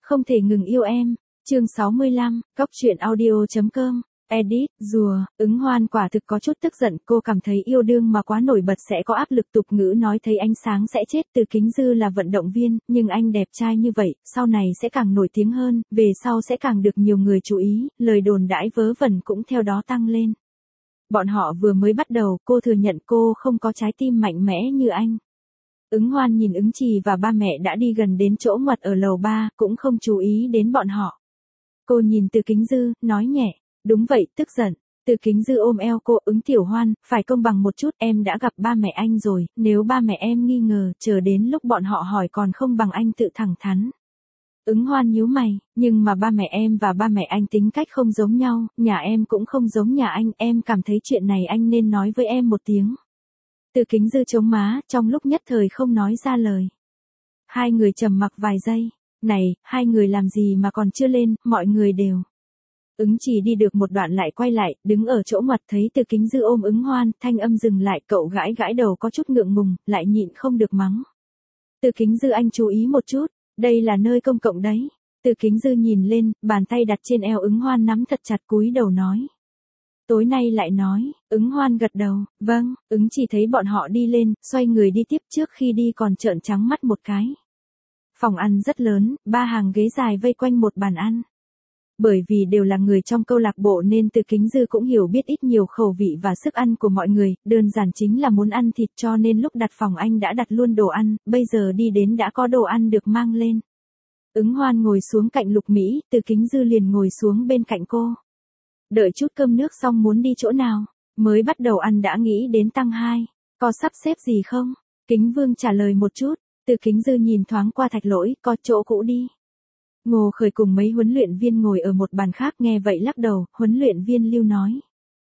Không thể ngừng yêu em. Chương 65, Cóc truyện audio.com. Edit, rùa, Ứng Hoan quả thực có chút tức giận, cô cảm thấy yêu đương mà quá nổi bật sẽ có áp lực, tục ngữ nói thấy ánh sáng sẽ chết. Từ Kính Dư là vận động viên, nhưng anh đẹp trai như vậy, sau này sẽ càng nổi tiếng hơn, về sau sẽ càng được nhiều người chú ý, lời đồn đãi vớ vẩn cũng theo đó tăng lên. Bọn họ vừa mới bắt đầu, cô thừa nhận cô không có trái tim mạnh mẽ như anh. Ứng Hoan nhìn Ứng Trì và ba mẹ đã đi gần đến chỗ ngoặt ở lầu 3, cũng không chú ý đến bọn họ. Cô nhìn Từ Kính Dư, nói nhẹ, đúng vậy, tức giận. Từ Kính Dư ôm eo cô, Ứng Tiểu Hoan, phải công bằng một chút, em đã gặp ba mẹ anh rồi, nếu ba mẹ em nghi ngờ, chờ đến lúc bọn họ hỏi còn không bằng anh tự thẳng thắn. Ứng Hoan nhíu mày, nhưng mà ba mẹ em và ba mẹ anh tính cách không giống nhau, nhà em cũng không giống nhà anh, em cảm thấy chuyện này anh nên nói với em một tiếng. Từ Kính Dư chống má, trong lúc nhất thời không nói ra lời. Hai người trầm mặc vài giây, này, hai người làm gì mà còn chưa lên, mọi người đều. Ứng Trì đi được một đoạn lại quay lại, đứng ở chỗ ngoặt thấy Từ Kính Dư ôm Ứng Hoan, thanh âm dừng lại, cậu gãi gãi đầu có chút ngượng ngùng, lại nhịn không được mắng. Từ Kính Dư anh chú ý một chút, đây là nơi công cộng đấy. Từ Kính Dư nhìn lên, bàn tay đặt trên eo Ứng Hoan nắm thật chặt, cúi đầu nói. Tối nay lại nói, Ứng Hoan gật đầu, vâng, Ứng Trì thấy bọn họ đi lên, xoay người đi tiếp, trước khi đi còn trợn trắng mắt một cái. Phòng ăn rất lớn, 3 hàng ghế dài vây quanh một bàn ăn. Bởi vì đều là người trong câu lạc bộ nên Từ Kính Dư cũng hiểu biết ít nhiều khẩu vị và sức ăn của mọi người, đơn giản chính là muốn ăn thịt cho nên lúc đặt phòng anh đã đặt luôn đồ ăn, bây giờ đi đến đã có đồ ăn được mang lên. Ứng Hoan ngồi xuống cạnh Lục Mỹ, Từ Kính Dư liền ngồi xuống bên cạnh cô. Đợi chút cơm nước xong muốn đi chỗ nào, mới bắt đầu ăn đã nghĩ đến tăng 2, có sắp xếp gì không? Kính Vương trả lời một chút, Từ Kính Dư nhìn thoáng qua Thạch Lỗi, có chỗ cũ đi. Ngô Khởi cùng mấy huấn luyện viên ngồi ở một bàn khác nghe vậy lắc đầu, huấn luyện viên Lưu nói.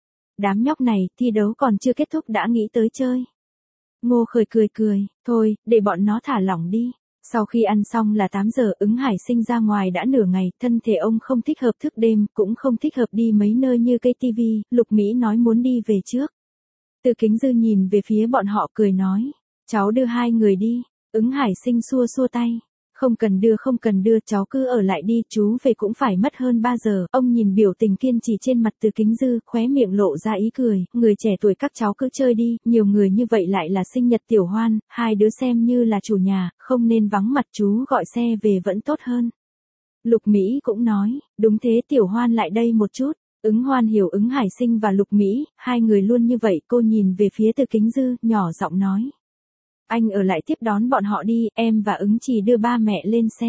Đám nhóc này, thi đấu còn chưa kết thúc đã nghĩ tới chơi. Ngô Khởi cười cười, thôi, để bọn nó thả lỏng đi. Sau khi ăn xong là 8 giờ, Ứng Hải Sinh ra ngoài đã nửa ngày, thân thể ông không thích hợp thức đêm, cũng không thích hợp đi mấy nơi như cây TV, Lục Mỹ nói muốn đi về trước. Từ Kính Dư nhìn về phía bọn họ cười nói, cháu đưa hai người đi, Ứng Hải Sinh xua xua tay. Không cần đưa, cháu cứ ở lại đi, chú về cũng phải mất hơn 3 giờ. Ông nhìn biểu tình kiên trì trên mặt Từ Kính Dư, khóe miệng lộ ra ý cười, người trẻ tuổi các cháu cứ chơi đi, nhiều người như vậy lại là sinh nhật Tiểu Hoan, hai đứa xem như là chủ nhà, không nên vắng mặt, chú gọi xe về vẫn tốt hơn. Lục Mỹ cũng nói, đúng thế, Tiểu Hoan lại đây một chút. Ứng Hoan hiểu Ứng Hải Sinh và Lục Mỹ, hai người luôn như vậy, cô nhìn về phía Từ Kính Dư, nhỏ giọng nói. Anh ở lại tiếp đón bọn họ đi, em và Ứng Trì đưa ba mẹ lên xe.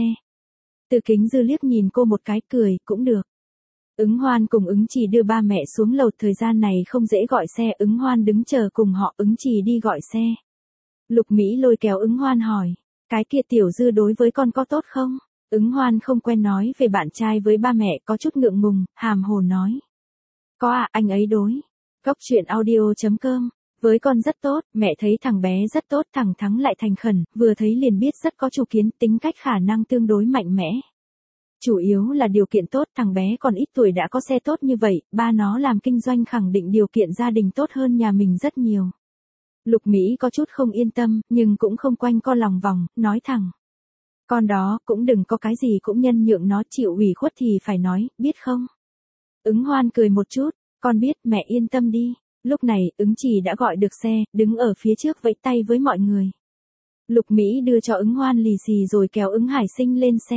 Từ Kính Dư liếc nhìn cô một cái, cười, cũng được. Ứng Hoan cùng Ứng Trì đưa ba mẹ xuống lầu, thời gian này không dễ gọi xe, Ứng Hoan đứng chờ cùng họ, Ứng Trì đi gọi xe. Lục Mỹ lôi kéo Ứng Hoan hỏi, cái kia Tiểu Dư đối với con có tốt không? Ứng Hoan không quen nói về bạn trai với ba mẹ, có chút ngượng ngùng, hàm hồ nói. Có à, anh ấy đối. Cóc truyện audio.com. Với con rất tốt, mẹ thấy thằng bé rất tốt, thẳng thắn lại thành khẩn, vừa thấy liền biết rất có chủ kiến, tính cách khả năng tương đối mạnh mẽ. Chủ yếu là điều kiện tốt, thằng bé còn ít tuổi đã có xe tốt như vậy, ba nó làm kinh doanh khẳng định điều kiện gia đình tốt hơn nhà mình rất nhiều. Lục Mỹ có chút không yên tâm, nhưng cũng không quanh co lòng vòng, nói thẳng. Con đó, cũng đừng có cái gì cũng nhân nhượng nó, chịu ủy khuất thì phải nói, biết không? Ứng Hoan cười một chút, con biết, mẹ yên tâm đi. Lúc này, Ứng Trì đã gọi được xe, đứng ở phía trước vẫy tay với mọi người. Lục Mỹ đưa cho Ứng Hoan lì xì rồi kéo Ứng Hải Sinh lên xe.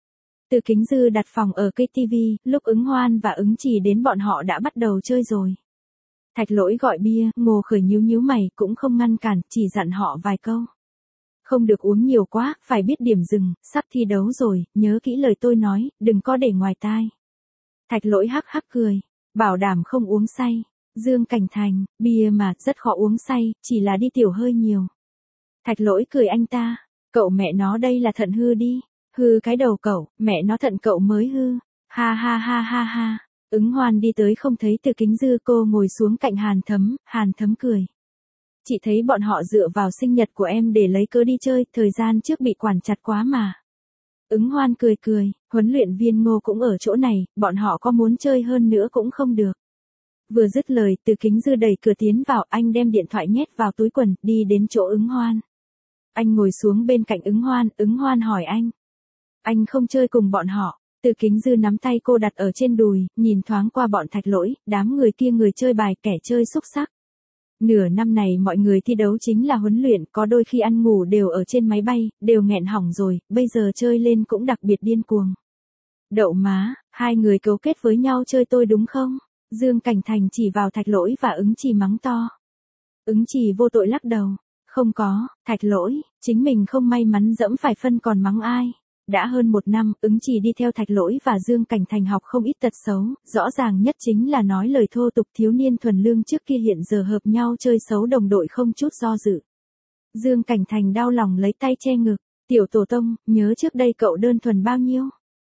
Từ Kính Dư đặt phòng ở cây TV, lúc Ứng Hoan và Ứng Trì đến bọn họ đã bắt đầu chơi rồi. Thạch Lỗi gọi bia, Ngô Khởi nhíu mày, cũng không ngăn cản, chỉ dặn họ vài câu. Không được uống nhiều quá, phải biết điểm dừng, sắp thi đấu rồi, nhớ kỹ lời tôi nói, đừng có để ngoài tai. Thạch Lỗi hắc hắc cười, bảo đảm không uống say. Dương Cảnh Thành, bia mà, rất khó uống say, chỉ là đi tiểu hơi nhiều. Thạch Lỗi cười anh ta, cậu mẹ nó đây là thận hư đi, hư cái đầu cậu, mẹ nó thận cậu mới hư, ha ha ha ha ha. Ứng Hoan đi tới không thấy Từ Kính Dư, cô ngồi xuống cạnh Hàn Thấm cười. Chị thấy bọn họ dựa vào sinh nhật của em để lấy cớ đi chơi, thời gian trước bị quản chặt quá mà. Ứng Hoan cười, huấn luyện viên Ngô cũng ở chỗ này, bọn họ có muốn chơi hơn nữa cũng không được. Vừa dứt lời, Từ Kính Dư đẩy cửa tiến vào, anh đem điện thoại nhét vào túi quần, đi đến chỗ Ứng Hoan. Anh ngồi xuống bên cạnh Ứng Hoan hỏi anh. Anh không chơi cùng bọn họ. Từ Kính Dư nắm tay cô đặt ở trên đùi, nhìn thoáng qua bọn Thạch Lỗi, đám người kia người chơi bài kẻ chơi xúc xắc. Nửa năm này mọi người thi đấu chính là huấn luyện, có đôi khi ăn ngủ đều ở trên máy bay, đều nghẹn hỏng rồi, bây giờ chơi lên cũng đặc biệt điên cuồng. Đậu má, hai người cấu kết với nhau chơi tôi đúng không? Dương Cảnh Thành chỉ vào Thạch Lỗi và Ứng Trì mắng to. Ứng Trì vô tội lắc đầu. Không có, Thạch Lỗi, chính mình không may mắn dẫm phải phân còn mắng ai. Đã hơn một năm, Ứng Trì đi theo Thạch Lỗi và Dương Cảnh Thành học không ít tật xấu, rõ ràng nhất chính là nói lời thô tục. Thiếu niên thuần lương trước kia hiện giờ hợp nhau chơi xấu đồng đội không chút do dự. Dương Cảnh Thành đau lòng lấy tay che ngực. Tiểu tổ tông, nhớ trước đây cậu đơn thuần bao nhiêu?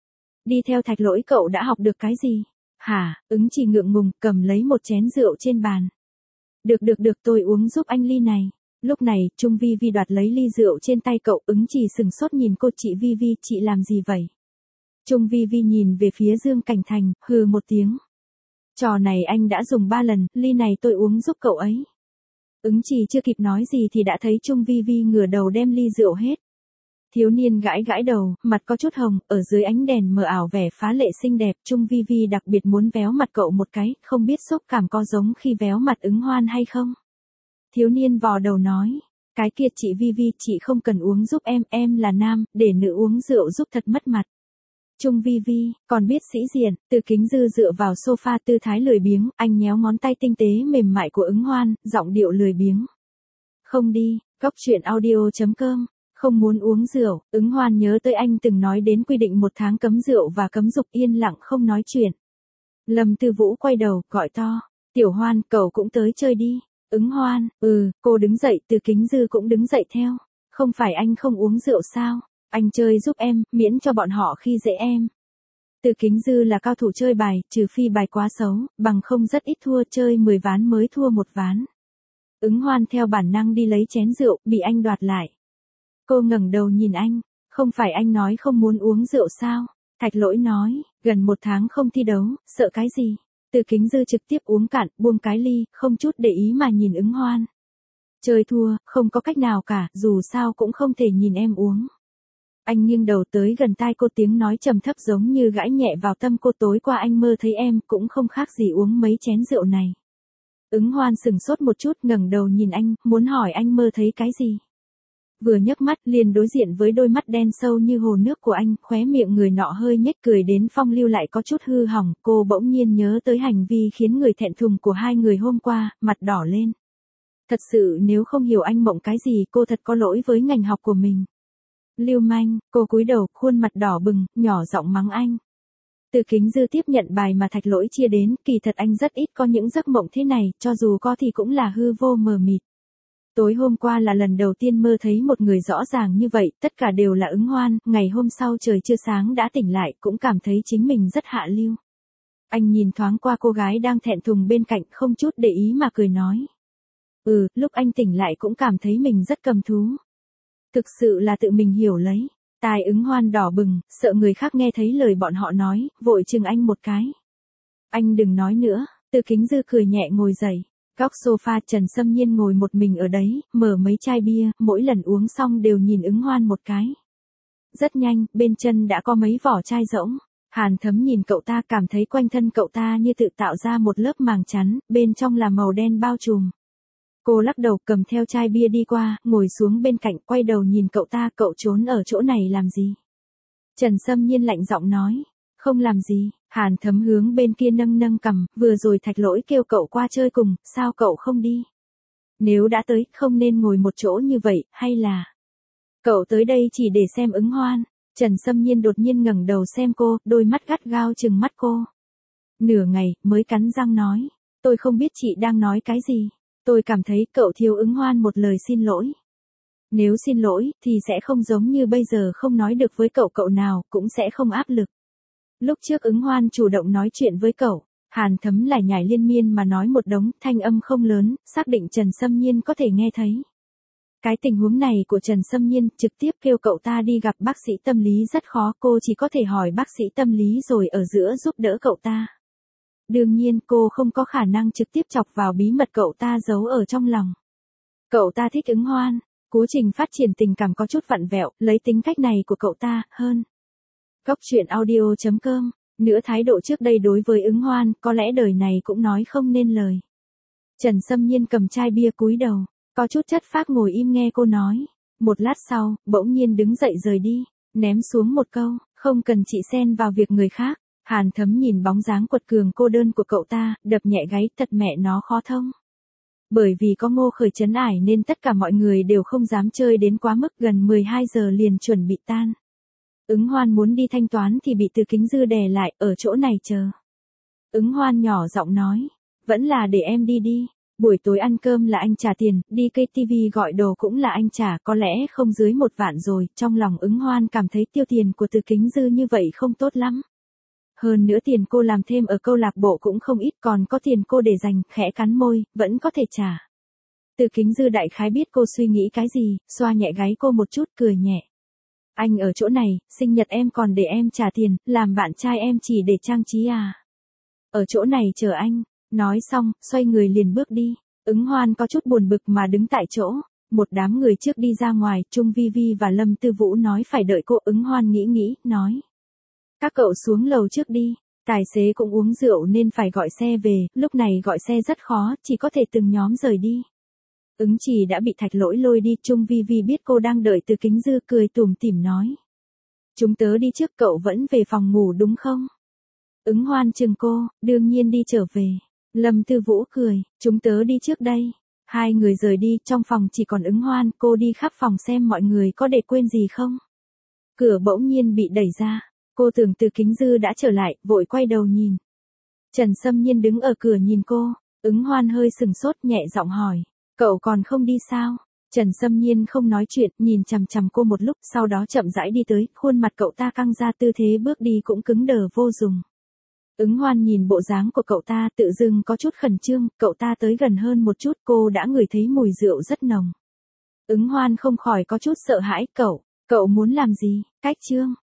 Đi theo Thạch Lỗi cậu đã học được cái gì? Hả? Ứng Trì ngượng ngùng cầm lấy một chén rượu trên bàn. Được tôi uống giúp anh ly này. Lúc này, Trung Vi Vi đoạt lấy ly rượu trên tay cậu. Ứng Trì sừng sốt nhìn cô. Chị Vi Vi, chị làm gì vậy? Trung Vi Vi nhìn về phía Dương Cảnh Thành, hừ một tiếng. Trò này anh đã dùng 3 lần, ly này tôi uống giúp cậu ấy. Ứng Trì chưa kịp nói gì thì đã thấy Trung Vi Vi ngửa đầu đem ly rượu hết. Thiếu niên gãi gãi đầu, mặt có chút hồng, ở dưới ánh đèn mờ ảo vẻ phá lệ xinh đẹp. Trung Vi Vi đặc biệt muốn véo mặt cậu một cái, không biết xúc cảm có giống khi véo mặt Ứng Hoan hay không? Thiếu niên vò đầu nói, cái kia chị Vi Vi, chị không cần uống giúp em là nam, để nữ uống rượu giúp thật mất mặt. Trung Vi Vi, còn biết sĩ diện. Từ Kính Dư dựa vào sofa tư thái lười biếng, anh nhéo ngón tay tinh tế mềm mại của Ứng Hoan, giọng điệu lười biếng. Không đi, Cóc Truyện Audio.com. Không muốn uống rượu. Ứng Hoan nhớ tới anh từng nói đến quy định 1 tháng cấm rượu và cấm dục, yên lặng không nói chuyện. Lâm Tư Vũ quay đầu, gọi to. Tiểu Hoan, cậu cũng tới chơi đi. Ứng Hoan, cô đứng dậy. Từ Kính Dư cũng đứng dậy theo. Không phải anh không uống rượu sao? Anh chơi giúp em, miễn cho bọn họ khi dễ em. Từ Kính Dư là cao thủ chơi bài, trừ phi bài quá xấu, bằng không rất ít thua, chơi 10 ván mới thua 1 ván. Ứng Hoan theo bản năng đi lấy chén rượu, bị anh đoạt lại. Cô ngẩng đầu nhìn anh, không phải anh nói không muốn uống rượu sao? Thạch Lỗi nói, gần 1 tháng không thi đấu, sợ cái gì? Từ Kính Dư trực tiếp uống cạn, buông cái ly, không chút để ý mà nhìn Ứng Hoan. Chơi thua, không có cách nào cả, dù sao cũng không thể nhìn em uống. Anh nghiêng đầu tới gần tai cô, tiếng nói trầm thấp giống như gãi nhẹ vào tâm cô. Tối qua anh mơ thấy em, cũng không khác gì uống mấy chén rượu này. Ứng Hoan sừng sốt một chút, ngẩng đầu nhìn anh, muốn hỏi anh mơ thấy cái gì. Vừa nhấc mắt liền đối diện với đôi mắt đen sâu như hồ nước của anh, khóe miệng người nọ hơi nhếch cười đến phong lưu lại có chút hư hỏng. Cô bỗng nhiên nhớ tới hành vi khiến người thẹn thùng của hai người hôm qua, mặt đỏ lên. Thật sự nếu không hiểu anh mộng cái gì, cô thật có lỗi với ngành học của mình. Lưu manh, cô cúi đầu, khuôn mặt đỏ bừng, nhỏ giọng mắng anh. Từ Kính Dư tiếp nhận bài mà Thạch Lỗi chia đến, kỳ thật anh rất ít có những giấc mộng thế này, cho dù có thì cũng là hư vô mờ mịt. Tối hôm qua là lần đầu tiên mơ thấy một người rõ ràng như vậy, tất cả đều là Ứng Hoan. Ngày hôm sau trời chưa sáng đã tỉnh lại, cũng cảm thấy chính mình rất hạ lưu. Anh nhìn thoáng qua cô gái đang thẹn thùng bên cạnh, không chút để ý mà cười nói. Lúc anh tỉnh lại cũng cảm thấy mình rất cầm thú. Thực sự là tự mình hiểu lấy. Tai Ứng Hoan đỏ bừng, sợ người khác nghe thấy lời bọn họ nói, vội chừng anh một cái. Anh đừng nói nữa. Từ Kính Dư cười nhẹ ngồi dậy. Góc sofa Trần Sâm Nhiên ngồi một mình ở đấy, mở mấy chai bia, mỗi lần uống xong đều nhìn Ứng Hoan một cái. Rất nhanh, bên chân đã có mấy vỏ chai rỗng. Hàn Thấm nhìn cậu ta, cảm thấy quanh thân cậu ta như tự tạo ra một lớp màng chắn, bên trong là màu đen bao trùm. Cô lắc đầu, cầm theo chai bia đi qua, ngồi xuống bên cạnh, quay đầu nhìn cậu ta. Cậu trốn ở chỗ này làm gì? Trần Sâm Nhiên lạnh giọng nói. Không làm gì. Hàn Thấm hướng bên kia nâng nâng cằm, vừa rồi Thạch Lỗi kêu cậu qua chơi cùng, sao cậu không đi? Nếu đã tới, không nên ngồi một chỗ như vậy, hay là... Cậu tới đây chỉ để xem Ứng Hoan. Trần Sâm Nhiên đột nhiên ngẩng đầu xem cô, đôi mắt gắt gao trừng mắt cô. Nửa ngày, mới cắn răng nói. Tôi không biết chị đang nói cái gì. Tôi cảm thấy cậu thiếu Ứng Hoan một lời xin lỗi. Nếu xin lỗi, thì sẽ không giống như bây giờ không nói được với cậu nào, cũng sẽ không áp lực. Lúc trước Ứng Hoan chủ động nói chuyện với cậu, Hàn Thấm lại nhảy liên miên mà nói một đống, thanh âm không lớn, xác định Trần Sâm Nhiên có thể nghe thấy. Cái tình huống này của Trần Sâm Nhiên trực tiếp kêu cậu ta đi gặp bác sĩ tâm lý rất khó, cô chỉ có thể hỏi bác sĩ tâm lý rồi ở giữa giúp đỡ cậu ta. Đương nhiên cô không có khả năng trực tiếp chọc vào bí mật cậu ta giấu ở trong lòng. Cậu ta thích Ứng Hoan, quá trình phát triển tình cảm có chút vặn vẹo, lấy tính cách này của cậu ta, hơn. Cóc truyện audio.com. Nữa thái độ trước đây đối với Ứng Hoan, có lẽ đời này cũng nói không nên lời. Trần Sâm Nhiên cầm chai bia cúi đầu, có chút chất phác ngồi im nghe cô nói. Một lát sau, bỗng nhiên đứng dậy rời đi, ném xuống một câu, không cần chị xen vào việc người khác. Hàn Thấm nhìn bóng dáng quật cường cô đơn của cậu ta, đập nhẹ gáy, thật mẹ nó khó thông. Bởi vì có Ngô Khởi trấn ải nên tất cả mọi người đều không dám chơi đến quá mức, gần 12 giờ liền chuẩn bị tan. Ứng Hoan muốn đi thanh toán thì bị Từ Kính Dư đè lại, ở chỗ này chờ. Ứng Hoan nhỏ giọng nói, vẫn là để em đi đi, buổi tối ăn cơm là anh trả tiền, đi KTV gọi đồ cũng là anh trả, có lẽ không dưới 1 vạn rồi. Trong lòng Ứng Hoan cảm thấy tiêu tiền của Từ Kính Dư như vậy không tốt lắm. Hơn nữa tiền cô làm thêm ở câu lạc bộ cũng không ít, còn có tiền cô để dành, khẽ cắn môi, vẫn có thể trả. Từ Kính Dư đại khái biết cô suy nghĩ cái gì, xoa nhẹ gáy cô một chút, cười nhẹ. Anh ở chỗ này, sinh nhật em còn để em trả tiền, làm bạn trai em chỉ để trang trí à? Ở chỗ này chờ anh. Nói xong, xoay người liền bước đi. Ứng Hoan có chút buồn bực mà đứng tại chỗ. Một đám người trước đi ra ngoài, Trung Vi Vi và Lâm Tư Vũ nói phải đợi cô. Ứng Hoan nghĩ, nói. Các cậu xuống lầu trước đi. Tài xế cũng uống rượu nên phải gọi xe về, lúc này gọi xe rất khó, chỉ có thể từng nhóm rời đi. Ứng Trì đã bị Thạch Lỗi lôi đi, Trung Vi Vi biết cô đang đợi Từ Kính Dư, cười tủm tỉm nói. Chúng tớ đi trước, cậu vẫn về phòng ngủ đúng không? Ứng Hoan chừng cô, đương nhiên đi trở về. Lâm Tư Vũ cười, chúng tớ đi trước đây. Hai người rời đi, trong phòng chỉ còn Ứng Hoan, cô đi khắp phòng xem mọi người có để quên gì không. Cửa bỗng nhiên bị đẩy ra, cô tưởng Từ Kính Dư đã trở lại, vội quay đầu nhìn. Trần Sâm Nhiên đứng ở cửa nhìn cô, Ứng Hoan hơi sừng sốt, nhẹ giọng hỏi, cậu còn không đi sao? Trần Sâm Nhiên không nói chuyện, nhìn chằm chằm cô một lúc, sau đó chậm rãi đi tới, khuôn mặt cậu ta căng ra, tư thế bước đi cũng cứng đờ vô dụng. Ứng Hoan nhìn bộ dáng của cậu ta, tự dưng có chút khẩn trương, cậu ta tới gần hơn một chút, cô đã ngửi thấy mùi rượu rất nồng. Ứng Hoan không khỏi có chút sợ hãi, cậu muốn làm gì? Cách chương